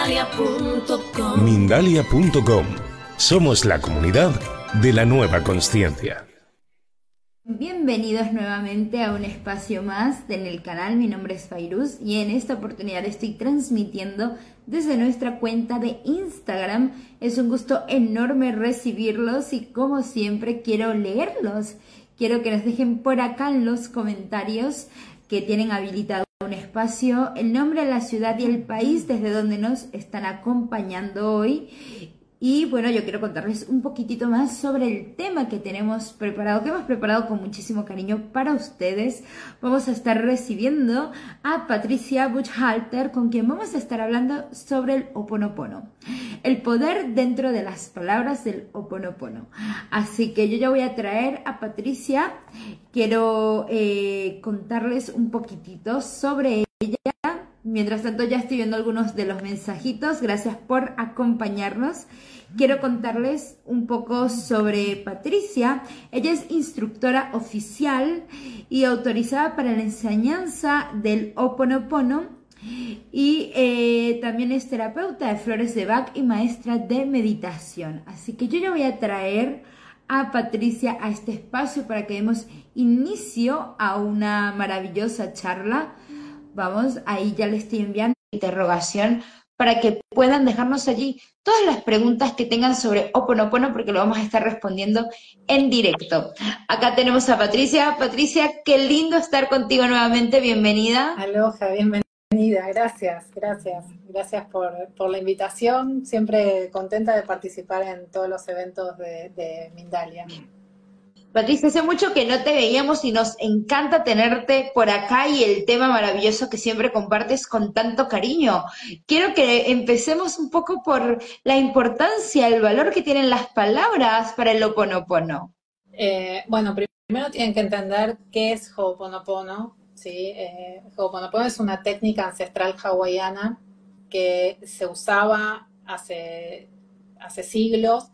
Mindalia.com. Mindalia.com. Somos la comunidad de la nueva consciencia. Bienvenidos nuevamente a un espacio más en el canal. Mi nombre es Fairuz y en esta oportunidad estoy transmitiendo desde nuestra cuenta de Instagram. Es un gusto enorme recibirlos y como siempre quiero leerlos. Quiero que nos dejen por acá en los comentarios que tienen habilitado un espacio, el nombre, la ciudad y el país desde donde nos están acompañando hoy. Y bueno, yo quiero contarles un poquitito más sobre el tema que tenemos preparado, que hemos preparado con muchísimo cariño para ustedes. Vamos a estar recibiendo a Patricia Buchhalter, con quien vamos a estar hablando sobre el Ho'oponopono, el poder dentro de las palabras del Ho'oponopono. Así que yo ya voy a traer a Patricia. Quiero contarles un poquitito sobre ella. Mientras tanto ya estoy viendo algunos de los mensajitos. Gracias por acompañarnos. Quiero contarles un poco sobre Patricia. Ella es instructora oficial y autorizada para la enseñanza del Ho'oponopono y también es terapeuta de flores de Bach y maestra de meditación. Así que yo ya voy a traer a Patricia a este espacio para que demos inicio a una maravillosa charla. Vamos, ahí ya le estoy enviando interrogación para que puedan dejarnos allí todas las preguntas que tengan sobre Ho'oponopono, porque lo vamos a estar respondiendo en directo. Acá tenemos a Patricia. Patricia, qué lindo estar contigo nuevamente, bienvenida. Aloha, bienvenida, gracias por la invitación, siempre contenta de participar en todos los eventos de Mindalia. Patricia, hace mucho que no te veíamos y nos encanta tenerte por acá y el tema maravilloso que siempre compartes con tanto cariño. Quiero que empecemos un poco por la importancia, el valor que tienen las palabras para el Ho'oponopono. Bueno, primero tienen que entender qué es Ho'oponopono, ¿sí? Ho'oponopono es una técnica ancestral hawaiana que se usaba hace siglos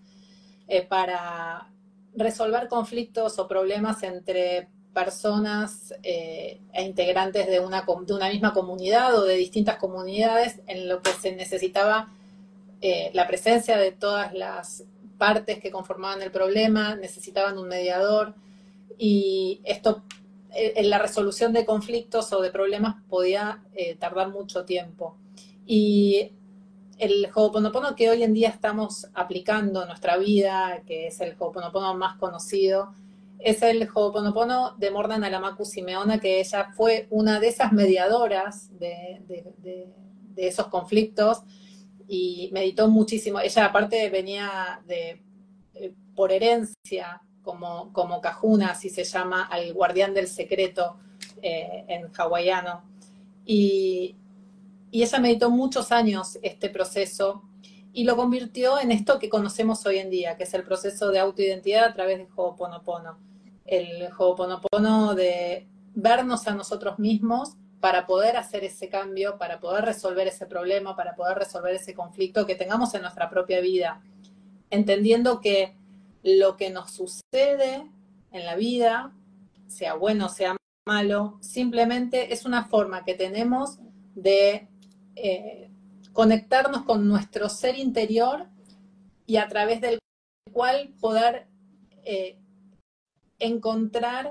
para resolver conflictos o problemas entre personas e integrantes de una misma comunidad o de distintas comunidades, en lo que se necesitaba la presencia de todas las partes que conformaban el problema, necesitaban un mediador, y esto, en la resolución de conflictos o de problemas podía tardar mucho tiempo. Y el Ho'oponopono que hoy en día estamos aplicando en nuestra vida, que es el Ho'oponopono más conocido, es el Ho'oponopono de Morna Nalamaku Simeona, que ella fue una de esas mediadoras de esos conflictos y meditó muchísimo. Ella aparte venía por herencia, como Kahuna, así se llama, al guardián del secreto en hawaiano. Y ella meditó muchos años este proceso y lo convirtió en esto que conocemos hoy en día, que es el proceso de autoidentidad a través del Ho'oponopono. El Ho'oponopono de vernos a nosotros mismos para poder hacer ese cambio, para poder resolver ese problema, para poder resolver ese conflicto que tengamos en nuestra propia vida, entendiendo que lo que nos sucede en la vida, sea bueno, sea malo, simplemente es una forma que tenemos de conectarnos con nuestro ser interior y a través del cual poder encontrar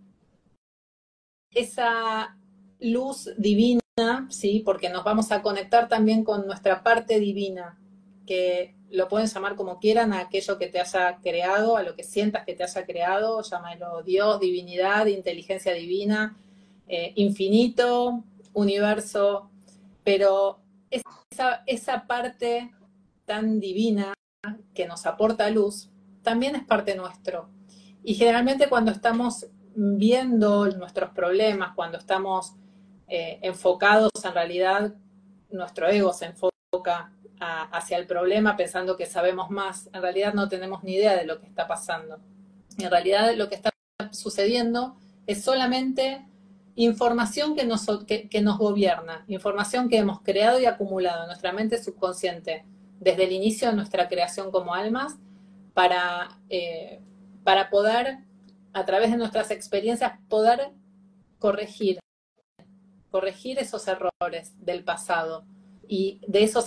esa luz divina, ¿sí? Porque nos vamos a conectar también con nuestra parte divina, que lo pueden llamar como quieran, a aquello que te haya creado, a lo que sientas que te haya creado, llámalo Dios, divinidad, inteligencia divina, infinito, universo. Pero esa parte tan divina que nos aporta luz también es parte nuestro. Y generalmente cuando estamos viendo nuestros problemas, cuando estamos enfocados, en realidad nuestro ego se enfoca hacia el problema pensando que sabemos más. En realidad no tenemos ni idea de lo que está pasando. En realidad lo que está sucediendo es solamente información que nos gobierna, información que hemos creado y acumulado en nuestra mente subconsciente desde el inicio de nuestra creación como almas para poder, a través de nuestras experiencias, poder corregir esos errores del pasado. Y de eso se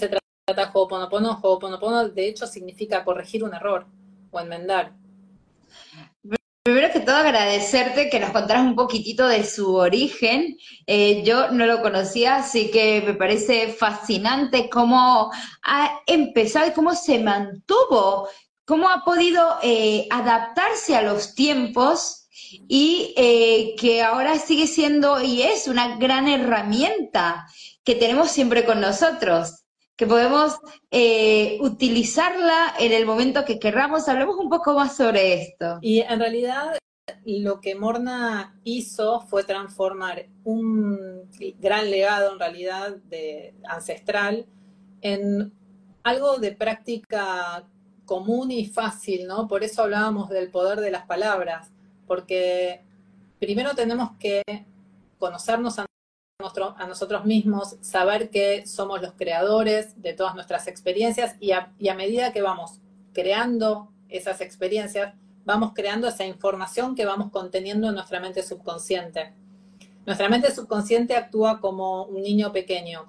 trata Ho'oponopono. Ho'oponopono, de hecho, significa corregir un error o enmendar. Primero que todo, agradecerte que nos contaras un poquitito de su origen. Yo no lo conocía, así que me parece fascinante cómo ha empezado y cómo se mantuvo, cómo ha podido adaptarse a los tiempos y que ahora sigue siendo y es una gran herramienta que tenemos siempre con nosotros, que podemos utilizarla en el momento que querramos. Hablemos un poco más sobre esto. Y en realidad lo que Morna hizo fue transformar un gran legado en realidad ancestral en algo de práctica común y fácil, ¿no? Por eso hablábamos del poder de las palabras, porque primero tenemos que conocernos a nosotros mismos, saber que somos los creadores de todas nuestras experiencias y a medida que vamos creando esas experiencias, vamos creando esa información que vamos conteniendo en nuestra mente subconsciente. Nuestra mente subconsciente actúa como un niño pequeño,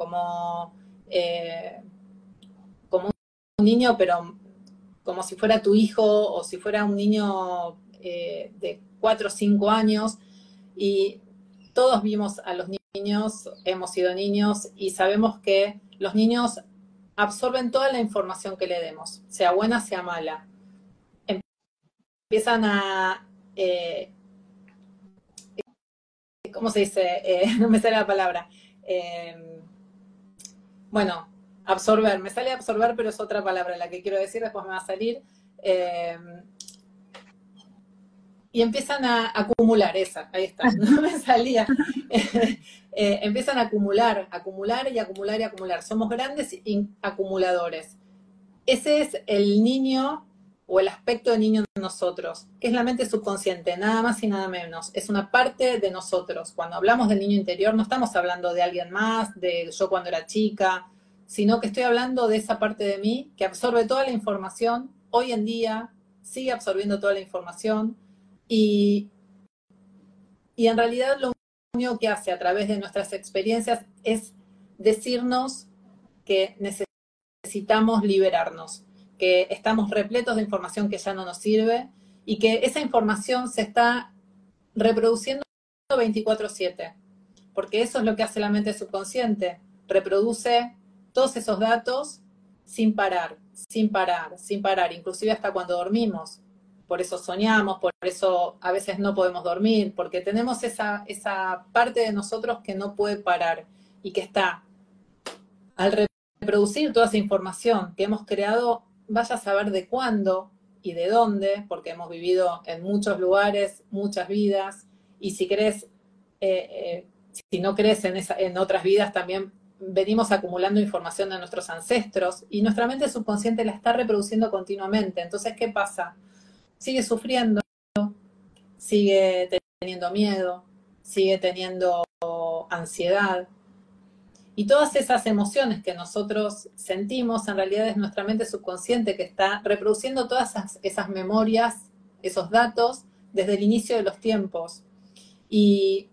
como un niño, pero como si fuera tu hijo o si fuera un niño de 4 o 5 años. Y todos vimos a los niños, hemos sido niños y sabemos que los niños absorben toda la información que le demos, sea buena, sea mala. Empiezan a, ¿cómo se dice? No me sale la palabra. Bueno, absorber, me sale absorber, pero es otra palabra la que quiero decir, después me va a salir. Y empiezan a acumular, ahí está, no me salía. Empiezan a acumular y acumular y acumular. Somos grandes acumuladores. Ese es el niño o el aspecto de niño en nosotros, que es la mente subconsciente, nada más y nada menos. Es una parte de nosotros. Cuando hablamos del niño interior, no estamos hablando de alguien más, de yo cuando era chica, sino que estoy hablando de esa parte de mí que absorbe toda la información, hoy en día sigue absorbiendo toda la información y en realidad lo único que hace a través de nuestras experiencias es decirnos que necesitamos liberarnos, que estamos repletos de información que ya no nos sirve y que esa información se está reproduciendo 24/7, porque eso es lo que hace la mente subconsciente, reproduce todos esos datos sin parar, sin parar, sin parar, inclusive hasta cuando dormimos. Por eso soñamos, por eso a veces no podemos dormir, porque tenemos esa parte de nosotros que no puede parar y que está al reproducir toda esa información que hemos creado, vaya a saber de cuándo y de dónde, porque hemos vivido en muchos lugares, muchas vidas, y si crees, si no crees en otras vidas, también venimos acumulando información de nuestros ancestros, y nuestra mente subconsciente la está reproduciendo continuamente. Entonces, ¿qué pasa? Sigue sufriendo, sigue teniendo miedo, sigue teniendo ansiedad. Y todas esas emociones que nosotros sentimos, en realidad es nuestra mente subconsciente que está reproduciendo todas esas memorias, esos datos, desde el inicio de los tiempos. Y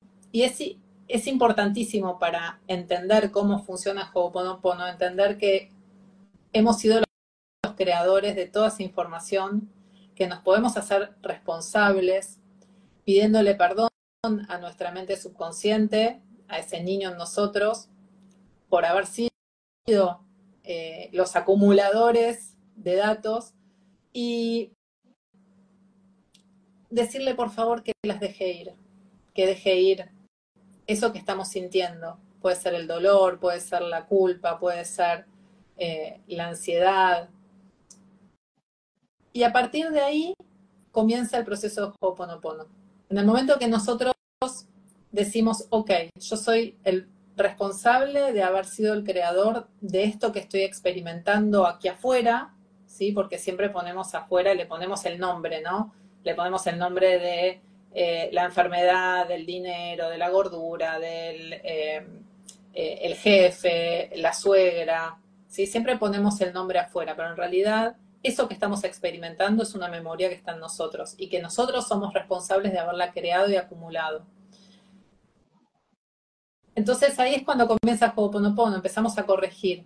es importantísimo para entender cómo funciona Ho'oponopono, entender que hemos sido los creadores de toda esa información, que nos podemos hacer responsables, pidiéndole perdón a nuestra mente subconsciente, a ese niño en nosotros, por haber sido los acumuladores de datos, y decirle por favor que las deje ir, que deje ir eso que estamos sintiendo. Puede ser el dolor, puede ser la culpa, puede ser la ansiedad. Y a partir de ahí comienza el proceso de Ho'oponopono. En el momento que nosotros decimos, ok, yo soy el responsable de haber sido el creador de esto que estoy experimentando aquí afuera, ¿sí? Porque siempre ponemos afuera, le ponemos el nombre, ¿no? Le ponemos el nombre de la enfermedad, del dinero, de la gordura, del el jefe, la suegra, ¿sí? Siempre ponemos el nombre afuera, pero en realidad eso que estamos experimentando es una memoria que está en nosotros y que nosotros somos responsables de haberla creado y acumulado. Entonces ahí es cuando comienza Ho'oponopono, empezamos a corregir.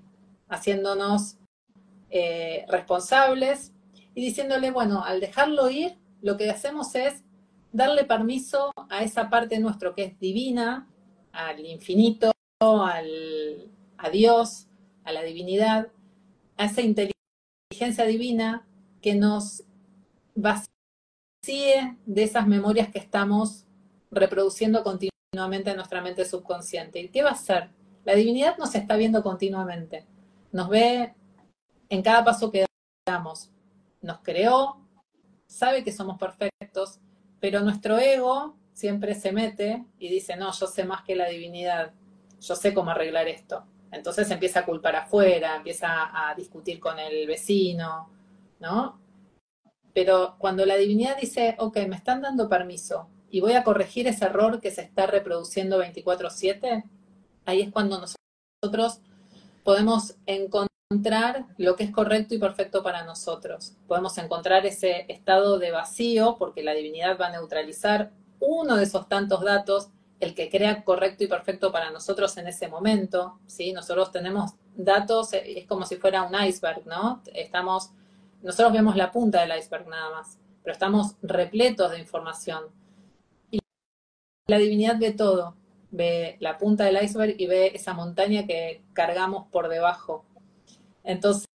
haciéndonos responsables y diciéndole, bueno, al dejarlo ir, lo que hacemos es darle permiso a esa parte nuestro que es divina, al infinito, a Dios, a la divinidad, a esa inteligencia divina que nos vacíe de esas memorias que estamos reproduciendo continuamente en nuestra mente subconsciente. ¿Y qué va a hacer? La divinidad nos está viendo continuamente, nos ve en cada paso que damos, nos creó, sabe que somos perfectos, pero nuestro ego siempre se mete y dice, no, yo sé más que la divinidad, yo sé cómo arreglar esto. Entonces empieza a culpar afuera, empieza a discutir con el vecino, ¿no? Pero cuando la divinidad dice, ok, me están dando permiso y voy a corregir ese error que se está reproduciendo 24/7, ahí es cuando nosotros podemos encontrar lo que es correcto y perfecto para nosotros. Podemos encontrar ese estado de vacío, porque la divinidad va a neutralizar uno de esos tantos datos, el que crea correcto y perfecto para nosotros en ese momento, ¿sí? Nosotros tenemos datos, es como si fuera un iceberg, ¿no? Nosotros vemos la punta del iceberg nada más, pero estamos repletos de información. Y la divinidad ve todo, ve la punta del iceberg y ve esa montaña que cargamos por debajo. Entonces,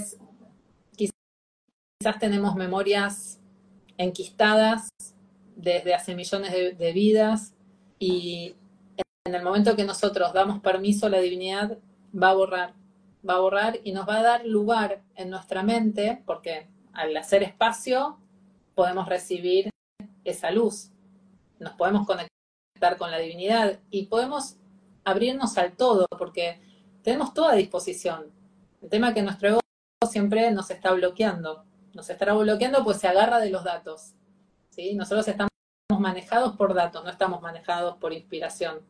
quizás tenemos memorias enquistadas desde hace millones de vidas y en el momento que nosotros damos permiso, la divinidad va a borrar y nos va a dar lugar en nuestra mente, porque al hacer espacio podemos recibir esa luz, nos podemos conectar con la divinidad y podemos abrirnos al todo, porque tenemos toda disposición. El tema es que nuestro ego siempre nos está bloqueando, pues se agarra de los datos, ¿sí? Nosotros estamos manejados por datos, no estamos manejados por inspiración.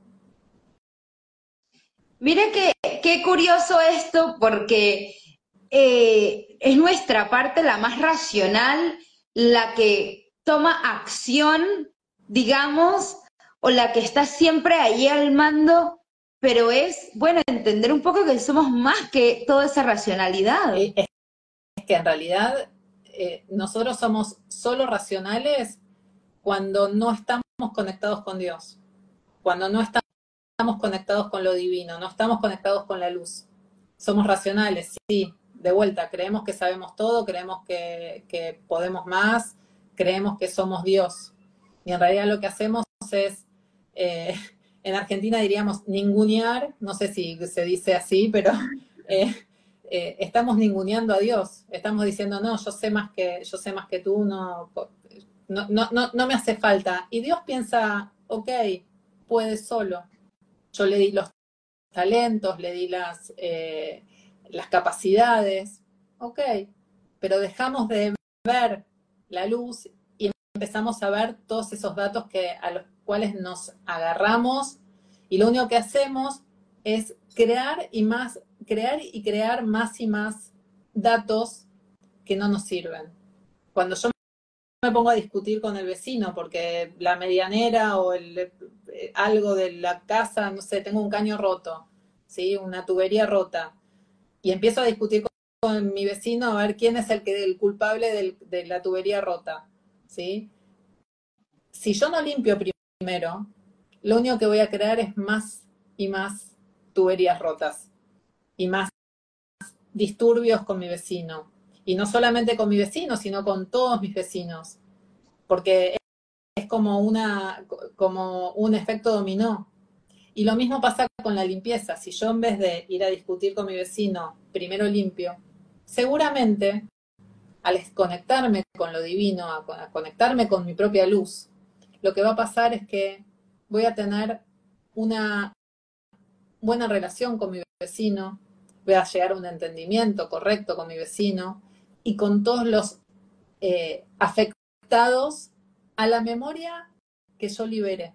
Mire qué curioso esto, porque es nuestra parte la más racional, la que toma acción, digamos, o la que está siempre ahí al mando, pero es, bueno, entender un poco que somos más que toda esa racionalidad. Es que en realidad nosotros somos solo racionales cuando no estamos conectados con Dios, cuando no estamos conectados con lo divino, no estamos conectados con la luz. Somos racionales, sí, de vuelta, creemos que sabemos todo, creemos que podemos más, creemos que somos Dios. Y en realidad lo que hacemos es, en Argentina diríamos ningunear, no sé si se dice así, pero estamos ninguneando a Dios. Estamos diciendo, no, yo sé más que tú, no me hace falta. Y Dios piensa, ok, puedes solo. Yo le di los talentos, le di las capacidades, ok, pero dejamos de ver la luz y empezamos a ver todos esos datos a los cuales nos agarramos y lo único que hacemos es crear y crear más y más datos que no nos sirven. Cuando yo me pongo a discutir con el vecino porque la medianera o algo de la casa, no sé, tengo un caño roto, ¿sí? Una tubería rota, y empiezo a discutir con mi vecino a ver quién es el culpable de la tubería rota, ¿sí? Si yo no limpio primero, lo único que voy a crear es más y más tuberías rotas y más disturbios con mi vecino. Y no solamente con mi vecino, sino con todos mis vecinos. Porque es como un efecto dominó. Y lo mismo pasa con la limpieza. Si yo en vez de ir a discutir con mi vecino, primero limpio, seguramente al conectarme con lo divino, a conectarme con mi propia luz, lo que va a pasar es que voy a tener una buena relación con mi vecino, voy a llegar a un entendimiento correcto con mi vecino y con todos los afectados a la memoria que yo libere.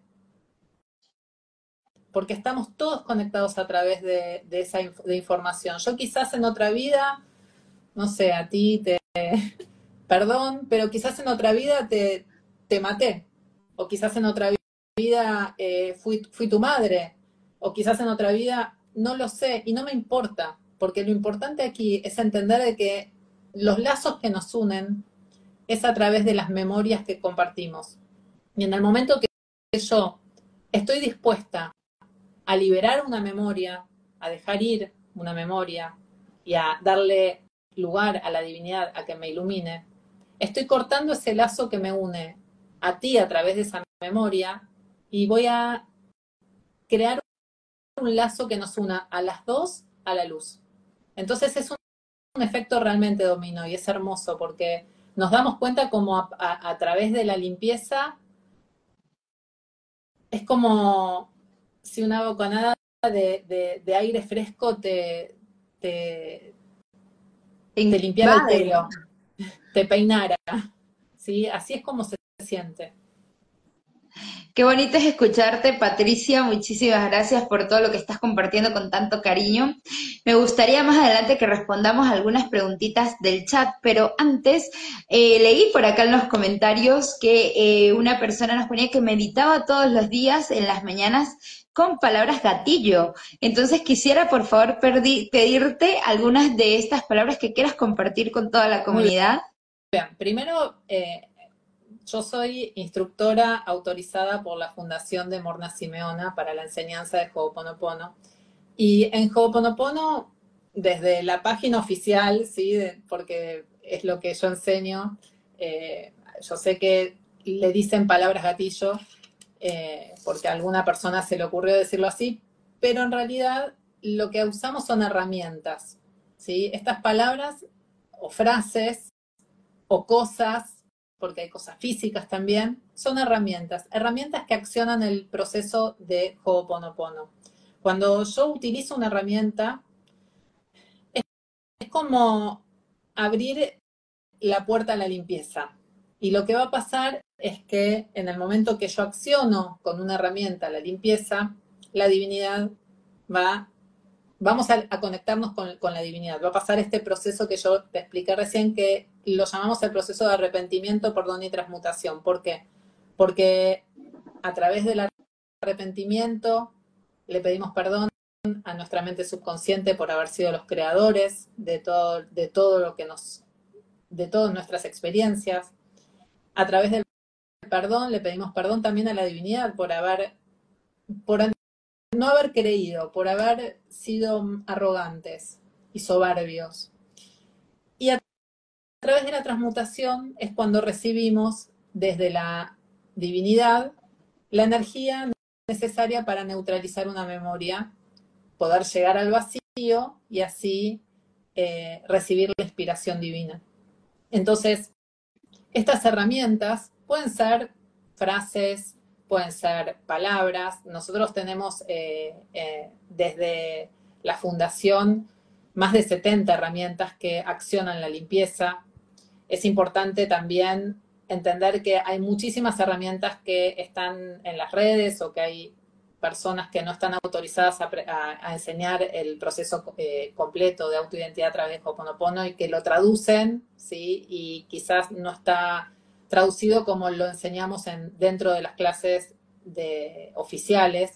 Porque estamos todos conectados a través de esa información. Yo quizás en otra vida, no sé, a ti perdón, pero quizás en otra vida te maté. O quizás en otra vida fui tu madre. O quizás en otra vida, no lo sé, y no me importa, porque lo importante aquí es entender de que los lazos que nos unen es a través de las memorias que compartimos. Y en el momento que yo estoy dispuesta a liberar una memoria, a dejar ir una memoria y a darle lugar a la divinidad, a que me ilumine, estoy cortando ese lazo que me une a ti a través de esa memoria y voy a crear un lazo que nos una a las dos a la luz. Entonces es un efecto realmente dominó y es hermoso porque nos damos cuenta como a través de la limpieza es como si una bocanada de aire fresco te limpiara el pelo, te peinara, ¿sí? Así es como se siente. Qué bonito es escucharte, Patricia. Muchísimas gracias por todo lo que estás compartiendo con tanto cariño. Me gustaría más adelante que respondamos algunas preguntitas del chat, pero antes leí por acá en los comentarios que una persona nos ponía que meditaba todos los días en las mañanas con palabras gatillo. Entonces quisiera, por favor, pedirte algunas de estas palabras que quieras compartir con toda la comunidad. Bien, primero, yo soy instructora autorizada por la Fundación de Morna Simeona para la enseñanza de Ho'oponopono. Y en Ho'oponopono, desde la página oficial, ¿sí? Porque es lo que yo enseño, yo sé que le dicen palabras gatillo, porque a alguna persona se le ocurrió decirlo así, pero en realidad lo que usamos son herramientas, ¿sí? Estas palabras o frases o cosas, porque hay cosas físicas también, son herramientas que accionan el proceso de Ho'oponopono. Cuando yo utilizo una herramienta, es como abrir la puerta a la limpieza. Y lo que va a pasar es que en el momento que yo acciono con una herramienta la limpieza, la divinidad vamos a conectarnos con la divinidad. Va a pasar este proceso que yo te expliqué recién, que lo llamamos el proceso de arrepentimiento, perdón y transmutación. ¿Por qué? Porque a través del arrepentimiento le pedimos perdón a nuestra mente subconsciente por haber sido los creadores de todo lo que de todas nuestras experiencias. A través del perdón le pedimos perdón también a la divinidad por no haber creído, por haber sido arrogantes y soberbios. Y a través de la transmutación es cuando recibimos desde la divinidad la energía necesaria para neutralizar una memoria, poder llegar al vacío y así recibir la inspiración divina. Entonces, estas herramientas pueden ser frases, pueden ser palabras. Nosotros tenemos desde la fundación más de 70 herramientas que accionan la limpieza. Es importante también entender que hay muchísimas herramientas que están en las redes o que hay personas que no están autorizadas a enseñar el proceso completo de autoidentidad a través de Ho'oponopono y que lo traducen, ¿sí? Y quizás no está traducido como lo enseñamos dentro de las clases oficiales.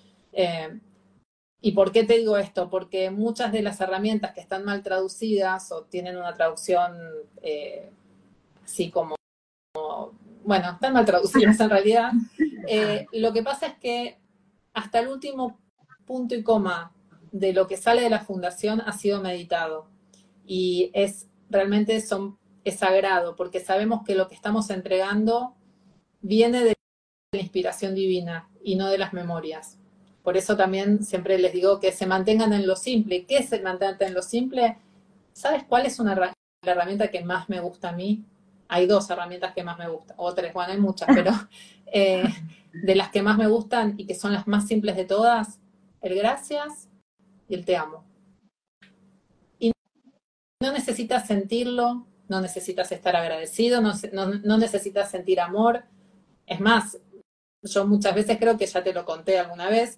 ¿Y por qué te digo esto? Porque muchas de las herramientas que están mal traducidas o tienen una traducción así como, bueno, están mal traducidas en realidad, lo que pasa es que hasta el último punto y coma de lo que sale de la fundación ha sido meditado. Y realmente es sagrado, porque sabemos que lo que estamos entregando viene de la inspiración divina y no de las memorias. Por eso también siempre les digo que se mantengan en lo simple. ¿Qué es el mantenerte en lo simple? ¿Sabes cuál es la herramienta que más me gusta a mí? Hay 2 herramientas que más me gustan, o 3, bueno, hay muchas, pero de las que más me gustan y que son las más simples de todas, el gracias y el te amo. Y no necesitas sentirlo, no necesitas estar agradecido, no necesitas sentir amor. Es más, yo muchas veces creo que ya te lo conté alguna vez,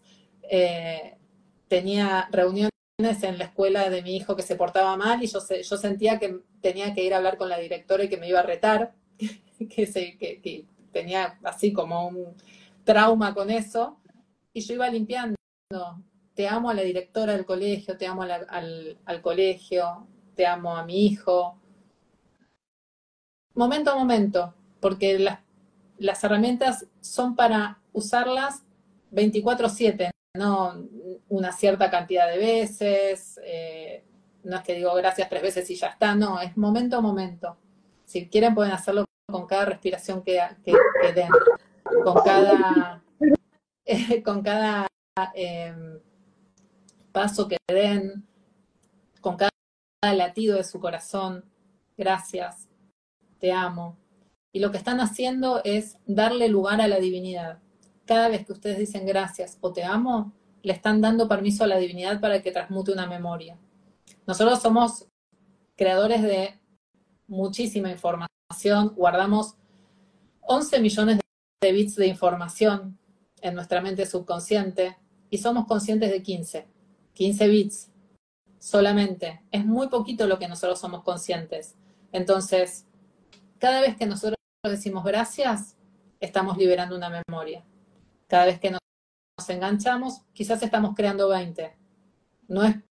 tenía reuniones en la escuela de mi hijo que se portaba mal y yo sentía que tenía que ir a hablar con la directora y que me iba a retar, que tenía así como un trauma con eso, y yo iba limpiando te amo a la directora del colegio, te amo al colegio, te amo a mi hijo. Momento a momento, porque las herramientas son para usarlas 24/7, no una cierta cantidad de veces, no es que digo gracias 3 veces y ya está, no, es momento a momento. Si quieren pueden hacerlo con cada respiración que den, con cada paso que den, con cada latido de su corazón. Gracias, te amo. Y lo que están haciendo es darle lugar a la divinidad. Cada vez que ustedes dicen gracias o te amo, le están dando permiso a la divinidad para que transmute una memoria. Nosotros somos creadores de muchísima información, guardamos 11 millones de bits de información en nuestra mente subconsciente y somos conscientes de 15 bits solamente. Es muy poquito lo que nosotros somos conscientes. Entonces, cada vez que nosotros decimos gracias, estamos liberando una memoria. Cada vez que nos enganchamos, quizás estamos creando 20. No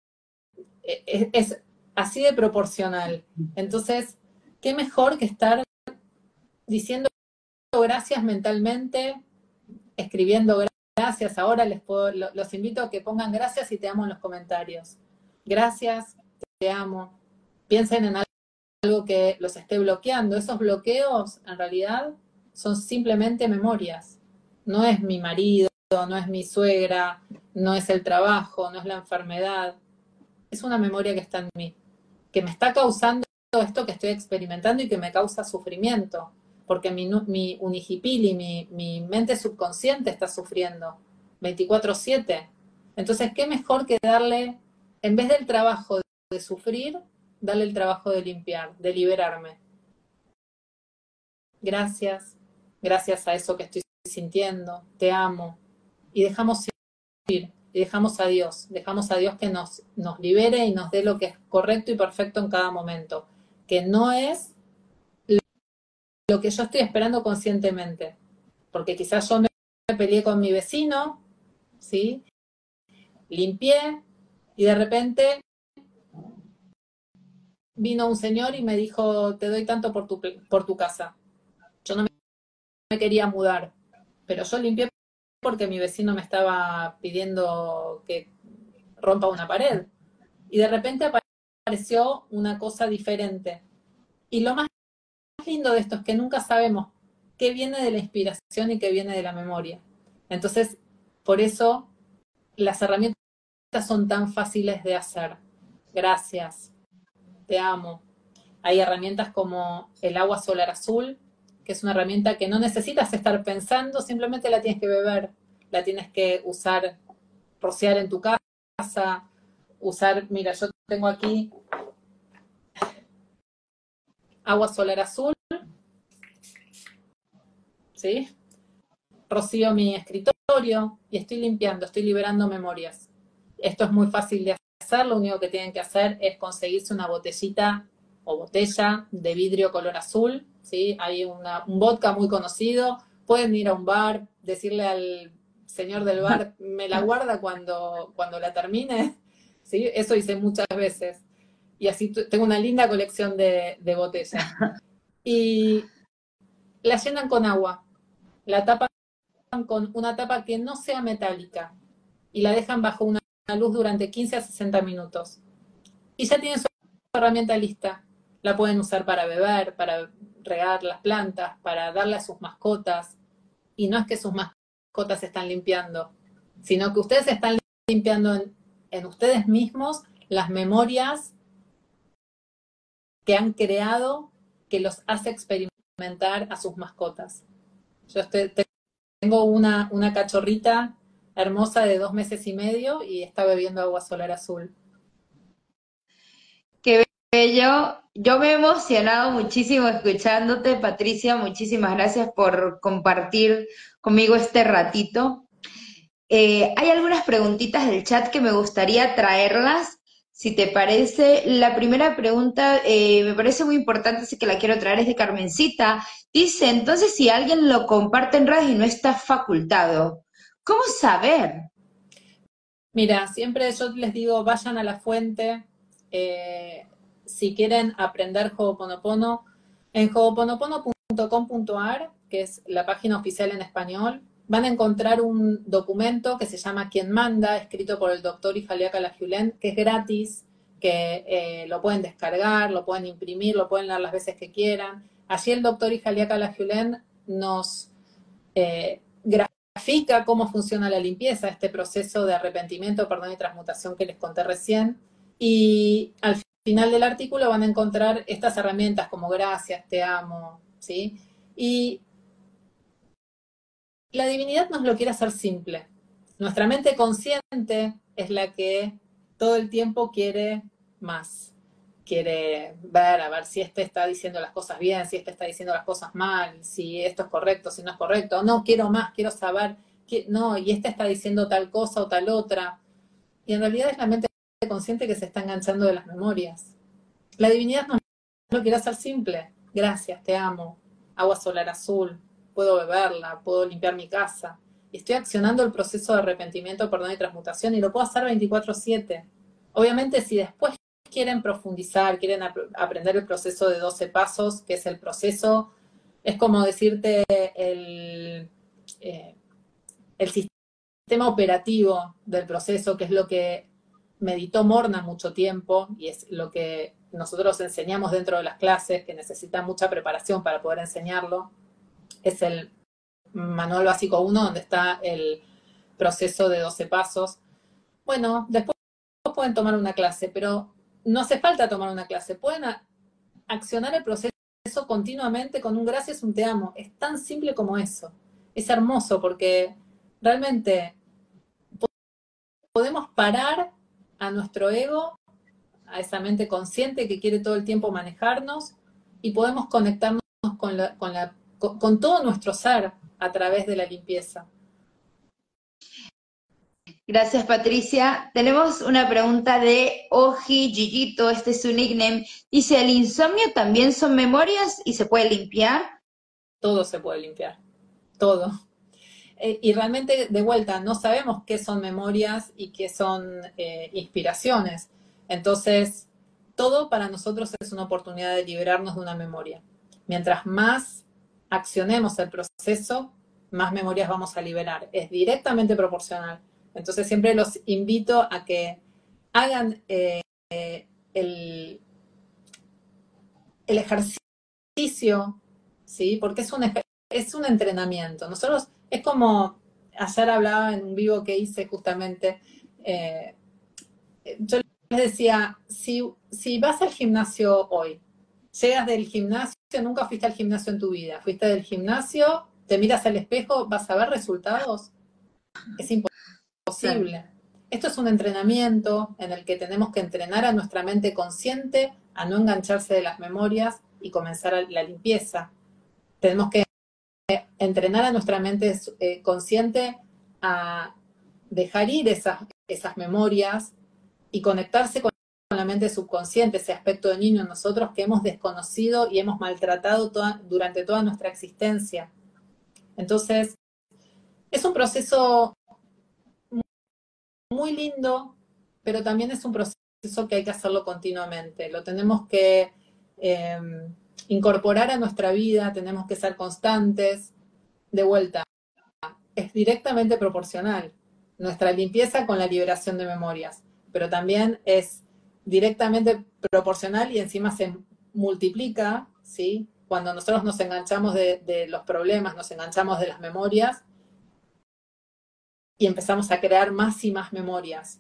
es así de proporcional. Entonces, qué mejor que estar diciendo gracias mentalmente, escribiendo gracias. Ahora los invito a que pongan gracias y te amo en los comentarios. Gracias, te amo. Piensen en algo que los esté bloqueando. Esos bloqueos, en realidad, son simplemente memorias. No es mi marido, no es mi suegra, no es el trabajo, no es la enfermedad. Es una memoria que está en mí, que me está causando esto que estoy experimentando y que me causa sufrimiento, porque mi unihipili, mi mente subconsciente está sufriendo 24/7. Entonces, ¿qué mejor que darle, en vez del trabajo de sufrir, darle el trabajo de limpiar, de liberarme? Gracias, gracias a eso que estoy sintiendo, te amo. Y dejamos ir, y dejamos a Dios que nos libere y nos dé lo que es correcto y perfecto en cada momento, que no es lo que yo estoy esperando conscientemente, porque quizás yo me peleé con mi vecino, ¿sí? Limpié, y de repente vino un señor y me dijo, te doy tanto por tu casa. Yo no me quería mudar, pero yo limpié porque mi vecino me estaba pidiendo que rompa una pared. Y de repente apareció una cosa diferente. Y lo más lindo de esto es que nunca sabemos qué viene de la inspiración y qué viene de la memoria. Entonces, por eso las herramientas son tan fáciles de hacer. Gracias, te amo. Hay herramientas como el agua solar azul, que es una herramienta que no necesitas estar pensando, simplemente la tienes que beber, la tienes que usar, rociar en tu casa, usar, mira, yo tengo aquí agua solar azul, ¿sí? Rocío mi escritorio y estoy limpiando, estoy liberando memorias. Esto es muy fácil de hacer, lo único que tienen que hacer es conseguirse una botellita o botella de vidrio color azul, ¿sí? Hay un vodka muy conocido, pueden ir a un bar, decirle al señor del bar, me la guarda cuando la termine, ¿sí? Eso hice muchas veces. Y así tengo una linda colección de botellas. Y la llenan con agua, la tapan con una tapa que no sea metálica y la dejan bajo una luz durante 15 a 60 minutos. Y ya tienen su herramienta lista. La pueden usar para beber, para regar las plantas, para darle a sus mascotas. Y no es que sus mascotas se están limpiando, sino que ustedes están limpiando en ustedes mismos las memorias que han creado, que los hace experimentar a sus mascotas. Yo tengo una cachorrita hermosa de 2 meses y medio y está bebiendo agua solar azul. Qué bello. Yo me he emocionado muchísimo escuchándote, Patricia. Muchísimas gracias por compartir conmigo este ratito. Hay algunas preguntitas del chat que me gustaría traerlas, si te parece. La primera pregunta me parece muy importante, así que la quiero traer, es de Carmencita. Dice, entonces, si alguien lo comparte en redes y no está facultado, ¿cómo saber? Mira, siempre yo les digo, vayan a la fuente, si quieren aprender Ho'oponopono, en ho'oponopono.com.ar, que es la página oficial en español, van a encontrar un documento que se llama Quien Manda, escrito por el doctor Ihaliaka Lajulen, que es gratis, que lo pueden descargar, lo pueden imprimir, lo pueden leer las veces que quieran. Allí el doctor Ihaliaka Lajulen nos grafica cómo funciona la limpieza, este proceso de arrepentimiento, perdón y transmutación que les conté recién. Y al final del artículo van a encontrar estas herramientas como gracias, te amo, ¿sí? Y la divinidad nos lo quiere hacer simple. Nuestra mente consciente es la que todo el tiempo quiere más. Quiere ver, a ver si este está diciendo las cosas bien, si este está diciendo las cosas mal, si esto es correcto, si no es correcto. No, quiero más, quiero saber. No, y este está diciendo tal cosa o tal otra. Y en realidad es la mente consciente que se está enganchando de las memorias. La divinidad nos lo quiere hacer simple. Gracias, te amo. Agua solar azul. Puedo beberla, puedo limpiar mi casa. Y estoy accionando el proceso de arrepentimiento, perdón y transmutación y lo puedo hacer 24/7. Obviamente, si después quieren profundizar, quieren aprender el proceso de 12 pasos, que es el proceso, es como decirte el sistema operativo del proceso, que es lo que meditó Morna mucho tiempo y es lo que nosotros enseñamos dentro de las clases, que necesita mucha preparación para poder enseñarlo. Es el manual básico 1, donde está el proceso de 12 pasos. Bueno, después pueden tomar una clase, pero no hace falta tomar una clase. Pueden accionar el proceso continuamente con un gracias, un te amo. Es tan simple como eso. Es hermoso porque realmente podemos parar a nuestro ego, a esa mente consciente que quiere todo el tiempo manejarnos, y podemos conectarnos con todo nuestro ser a través de la limpieza. Gracias, Patricia. Tenemos una pregunta de Oji Gigito, este es su nickname. Dice, ¿el insomnio también son memorias y se puede limpiar? Todo se puede limpiar, todo. Y realmente, de vuelta, no sabemos qué son memorias y qué son inspiraciones. Entonces, todo para nosotros es una oportunidad de liberarnos de una memoria. Mientras más accionemos el proceso, más memorias vamos a liberar. Es directamente proporcional. Entonces, siempre los invito a que hagan el ejercicio, ¿sí? Porque es un entrenamiento. Nosotros, es como, ayer hablaba en un vivo que hice justamente, yo les decía, si vas al gimnasio hoy, llegas del gimnasio, nunca fuiste al gimnasio en tu vida, fuiste del gimnasio, te miras al espejo, ¿vas a ver resultados? Es imposible. Esto es un entrenamiento en el que tenemos que entrenar a nuestra mente consciente a no engancharse de las memorias y comenzar la limpieza. Tenemos que entrenar a nuestra mente consciente a dejar ir esas memorias y conectarse con la mente subconsciente, ese aspecto de niño en nosotros que hemos desconocido y hemos maltratado durante toda nuestra existencia. Entonces, es un proceso muy lindo, pero también es un proceso que hay que hacerlo continuamente. Lo tenemos que incorporar a nuestra vida, tenemos que ser constantes. De vuelta, es directamente proporcional nuestra limpieza con la liberación de memorias, pero también es directamente proporcional y encima se multiplica, ¿sí? Cuando nosotros nos enganchamos de los problemas, nos enganchamos de las memorias y empezamos a crear más y más memorias.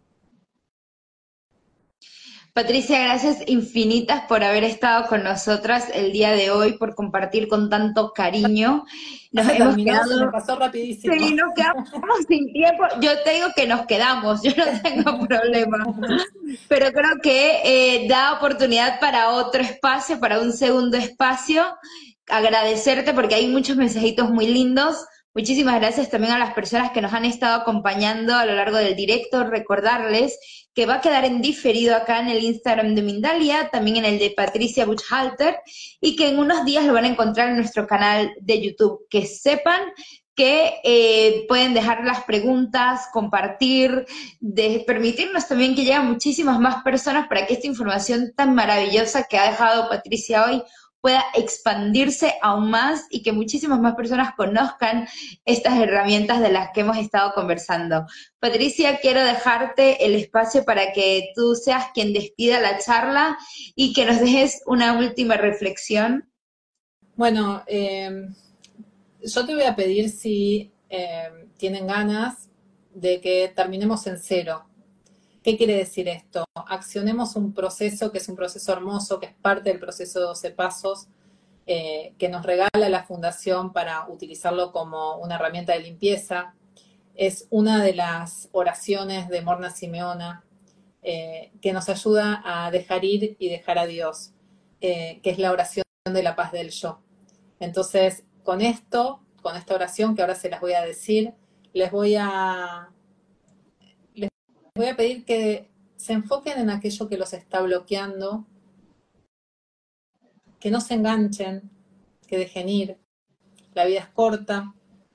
Patricia, gracias infinitas por haber estado con nosotras el día de hoy, por compartir con tanto cariño. Nos hemos quedado, se me pasó rapidísimo. Sí, nos quedamos sin tiempo. Yo te digo que nos quedamos, yo no tengo problema. Pero creo que da oportunidad para otro espacio, para un segundo espacio. Agradecerte porque hay muchos mensajitos muy lindos. Muchísimas gracias también a las personas que nos han estado acompañando a lo largo del directo. Recordarles que va a quedar en diferido acá en el Instagram de Mindalia, también en el de Patricia Buchhalter, y que en unos días lo van a encontrar en nuestro canal de YouTube. Que sepan que pueden dejar las preguntas, compartir, permitirnos también que lleguen muchísimas más personas para que esta información tan maravillosa que ha dejado Patricia hoy pueda expandirse aún más y que muchísimas más personas conozcan estas herramientas de las que hemos estado conversando. Patricia, quiero dejarte el espacio para que tú seas quien despida la charla y que nos dejes una última reflexión. Bueno, yo te voy a pedir si tienen ganas de que terminemos en cero. ¿Qué quiere decir esto? Accionemos un proceso que es un proceso hermoso, que es parte del proceso de 12 pasos, que nos regala la Fundación para utilizarlo como una herramienta de limpieza. Es una de las oraciones de Morna Simeona que nos ayuda a dejar ir y dejar a Dios, que es la oración de la paz del yo. Entonces, con esto, con esta oración que ahora se las voy a decir, les voy a pedir que se enfoquen en aquello que los está bloqueando, que no se enganchen, que dejen ir. La vida es corta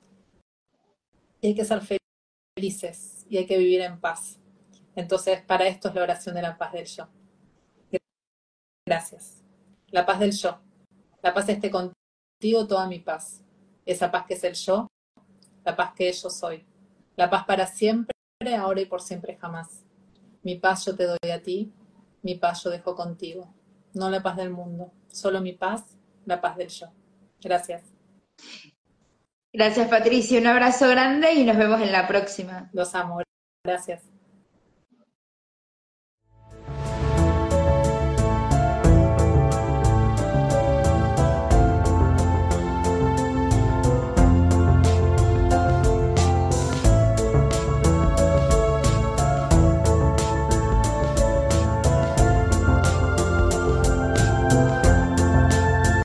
y hay que ser felices y hay que vivir en paz. Entonces, para esto es la oración de la paz del yo. Gracias. La paz del yo. La paz esté contigo, toda mi paz. Esa paz que es el yo, la paz que yo soy. La paz para siempre, ahora y por siempre jamás. Mi paz yo te doy a ti, mi paz yo dejo contigo. No la paz del mundo, solo mi paz, la paz del yo. Gracias. Gracias, Patricia. Un abrazo grande y nos vemos en la próxima. Los amo. Gracias.